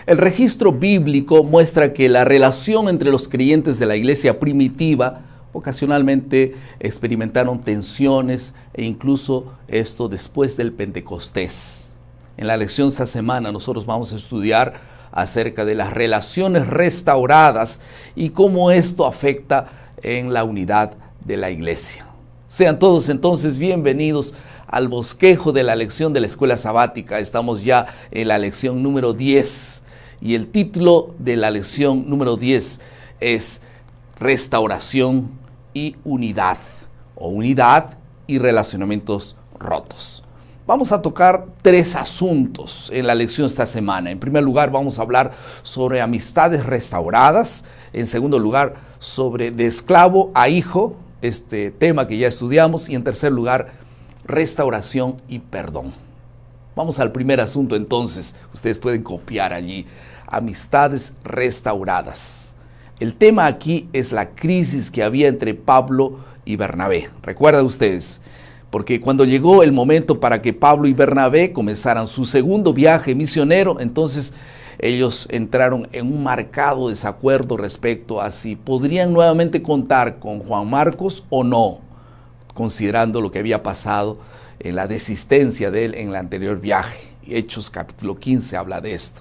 El registro bíblico muestra que la relación entre los creyentes de la iglesia primitiva ocasionalmente experimentaron tensiones e incluso esto después del Pentecostés. En la lección de esta semana nosotros vamos a estudiar acerca de las relaciones restauradas y cómo esto afecta en la unidad de la iglesia. Sean todos entonces bienvenidos al bosquejo de la lección de la escuela sabática. Estamos ya en la lección número 10 y el título de la lección número 10 es Restauración y Unidad, o Unidad y Relacionamientos Rotos. Vamos a tocar tres asuntos en la lección esta semana. En primer lugar, vamos a hablar sobre amistades restauradas. En segundo lugar, sobre de esclavo a hijo, este tema que ya estudiamos. Y en tercer lugar, restauración y perdón. Vamos al primer asunto entonces. Ustedes pueden copiar allí. Amistades restauradas. El tema aquí es la crisis que había entre Pablo y Bernabé. ¿Recuerdan ustedes? Porque cuando llegó el momento para que Pablo y Bernabé comenzaran su segundo viaje misionero, entonces ellos entraron en un marcado desacuerdo respecto a si podrían nuevamente contar con Juan Marcos o no, considerando lo que había pasado en la desistencia de él en el anterior viaje. Hechos capítulo 15 habla de esto.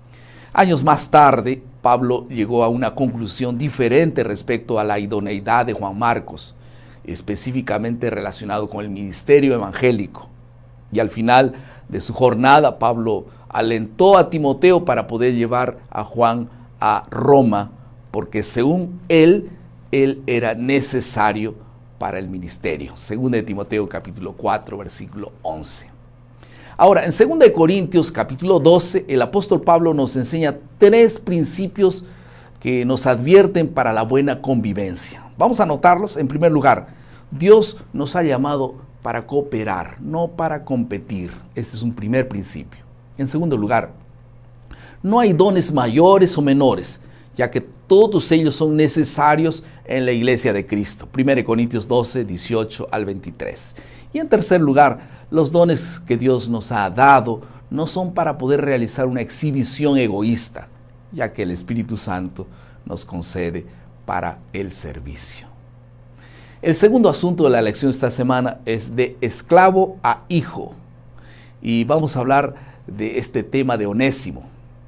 Años más tarde, Pablo llegó a una conclusión diferente respecto a la idoneidad de Juan Marcos, específicamente relacionado con el ministerio evangélico. Y al final de su jornada, Pablo alentó a Timoteo para poder llevar a Juan a Roma, porque según él era necesario para el ministerio. Según de Timoteo capítulo 4, versículo 11. Ahora, en 2 Corintios capítulo 12, el apóstol Pablo nos enseña tres principios que nos advierten para la buena convivencia. Vamos a anotarlos. En primer lugar, Dios nos ha llamado para cooperar, no para competir. Este es un primer principio. En segundo lugar, no hay dones mayores o menores, ya que todos ellos son necesarios en la iglesia de Cristo. 1 Corintios 12, 18 al 23. Y en tercer lugar, los dones que Dios nos ha dado no son para poder realizar una exhibición egoísta, ya que el Espíritu Santo nos concede para el servicio. El segundo asunto de la lección esta semana es de esclavo a hijo. Y vamos a hablar de este tema de Onésimo.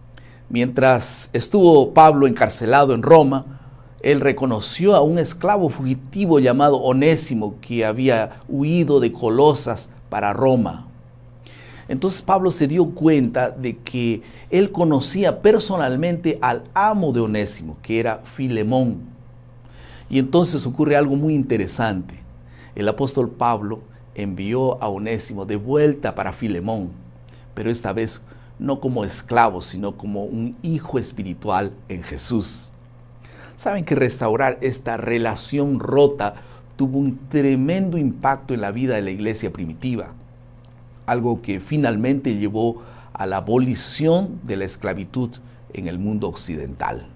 Mientras estuvo Pablo encarcelado en Roma, él reconoció a un esclavo fugitivo llamado Onésimo que había huido de Colosas para Roma. Entonces Pablo se dio cuenta de que él conocía personalmente al amo de Onésimo, que era Filemón. Y entonces ocurre algo muy interesante. El apóstol Pablo envió a Onésimo de vuelta para Filemón, pero esta vez no como esclavo, sino como un hijo espiritual en Jesús. Saben que restaurar esta relación rota tuvo un tremendo impacto en la vida de la iglesia primitiva, algo que finalmente llevó a la abolición de la esclavitud en el mundo occidental.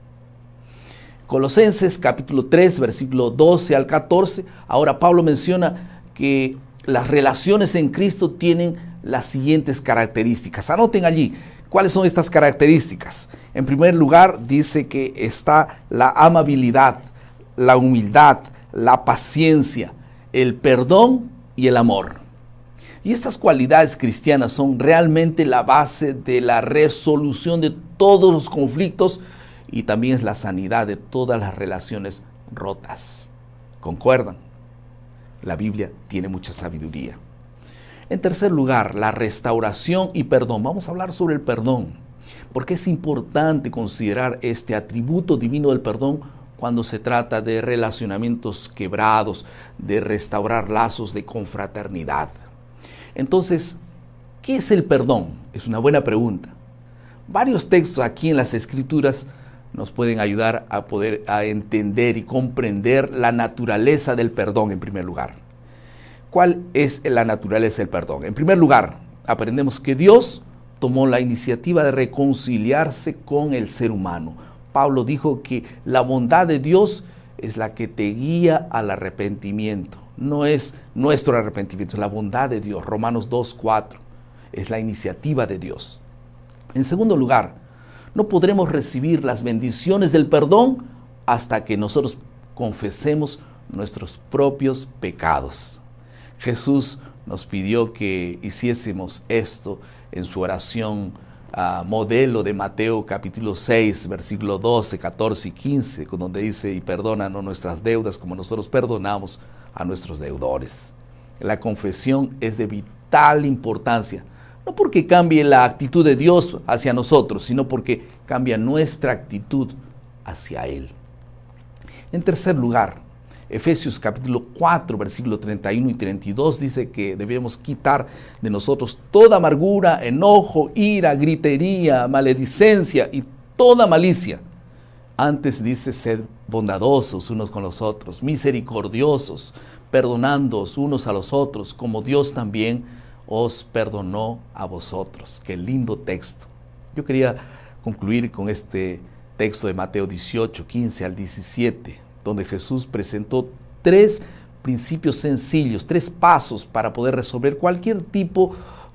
Colosenses capítulo 3, versículo 12 al 14, ahora Pablo menciona que las relaciones en Cristo tienen las siguientes características. Anoten allí, ¿cuáles son estas características? En primer lugar, dice que está la amabilidad, la humildad, la paciencia, el perdón y el amor. Y estas cualidades cristianas son realmente la base de la resolución de todos los conflictos y también es la sanidad de todas las relaciones rotas. ¿Concuerdan? La Biblia tiene mucha sabiduría. En tercer lugar, la restauración y perdón. Vamos a hablar sobre el perdón, porque es importante considerar este atributo divino del perdón cuando se trata de relacionamientos quebrados, de restaurar lazos de confraternidad. Entonces, ¿qué es el perdón? Es una buena pregunta. Varios textos aquí en las Escrituras nos pueden ayudar a poder entender y comprender la naturaleza del perdón en primer lugar. ¿Cuál es la naturaleza del perdón? En primer lugar, aprendemos que Dios tomó la iniciativa de reconciliarse con el ser humano. Pablo dijo que la bondad de Dios es la que te guía al arrepentimiento. No es nuestro arrepentimiento, es la bondad de Dios. Romanos 2:4 es la iniciativa de Dios. En segundo lugar, No podremos recibir las bendiciones del perdón hasta que nosotros confesemos nuestros propios pecados. Jesús nos pidió que hiciésemos esto en su oración modelo de Mateo capítulo 6, versículo 12, 14 y 15, donde dice: y perdónanos nuestras deudas como nosotros perdonamos a nuestros deudores. La confesión es de vital importancia, no porque cambie la actitud de Dios hacia nosotros, sino porque cambia nuestra actitud hacia Él. En tercer lugar, Efesios capítulo 4, versículo 31 y 32 dice que debemos quitar de nosotros toda amargura, enojo, ira, gritería, maledicencia y toda malicia. Antes dice: sed bondadosos unos con los otros, misericordiosos, perdonándoos unos a los otros, como Dios también os perdonó a vosotros. Qué lindo texto. Yo quería concluir con este texto de Mateo 18, 15 al 17, donde Jesús presentó 3 principios sencillos, 3 pasos para poder resolver cualquier tipo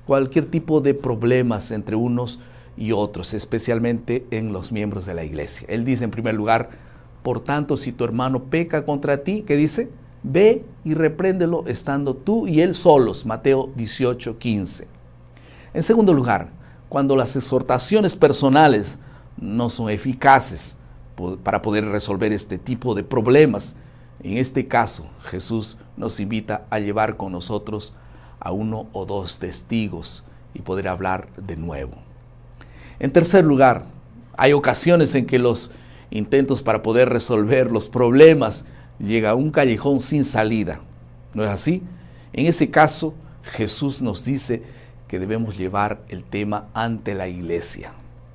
de problemas entre unos y otros, especialmente en los miembros de la iglesia. Él dice en primer lugar: por tanto, si tu hermano peca contra ti, ¿qué dice? Ve y repréndelo estando tú y él solos. Mateo 18, 15. En segundo lugar, cuando las exhortaciones personales no son eficaces para poder resolver este tipo de problemas, en este caso Jesús nos invita a llevar con nosotros a 1 o 2 testigos y poder hablar de nuevo. En tercer lugar, hay ocasiones en que los intentos para poder resolver los problemas llegan a un callejón sin salida. ¿No es así? En ese caso, Jesús nos dice que debemos llevar el tema ante la iglesia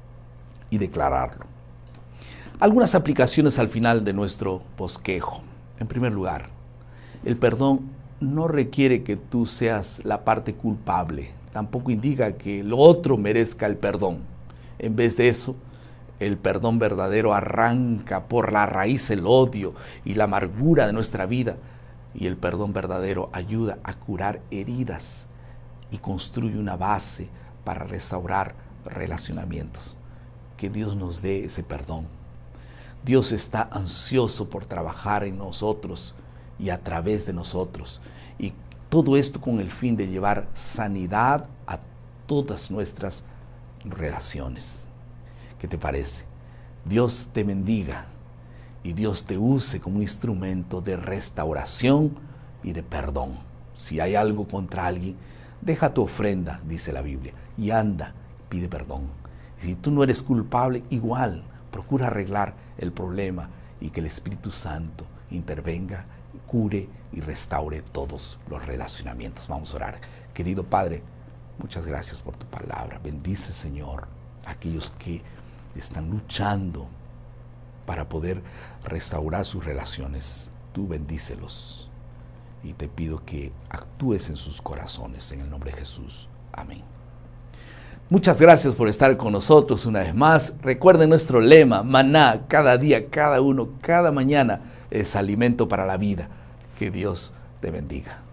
y declararlo. Algunas aplicaciones al final de nuestro bosquejo. En primer lugar, el perdón no requiere que tú seas la parte culpable. Tampoco indica que el otro merezca el perdón. En vez de eso, el perdón verdadero arranca por la raíz el odio y la amargura de nuestra vida. Y el perdón verdadero ayuda a curar heridas y construye una base para restaurar relacionamientos. Que Dios nos dé ese perdón. Dios está ansioso por trabajar en nosotros y a través de nosotros. Y todo esto con el fin de llevar sanidad a todas nuestras relaciones. ¿Qué te parece? Dios te bendiga y Dios te use como un instrumento de restauración y de perdón. Si hay algo contra alguien, deja tu ofrenda, dice la Biblia, y anda, pide perdón. Y si tú no eres culpable, igual, procura arreglar el problema y que el Espíritu Santo intervenga, cure y restaure todos los relacionamientos. Vamos a orar. Querido Padre, muchas gracias por tu palabra. Bendice, Señor, a aquellos que están luchando para poder restaurar sus relaciones. Tú bendícelos y te pido que actúes en sus corazones, en el nombre de Jesús. Amén. Muchas gracias por estar con nosotros una vez más. Recuerden nuestro lema: maná, cada día, cada uno, cada mañana es alimento para la vida. Que Dios te bendiga.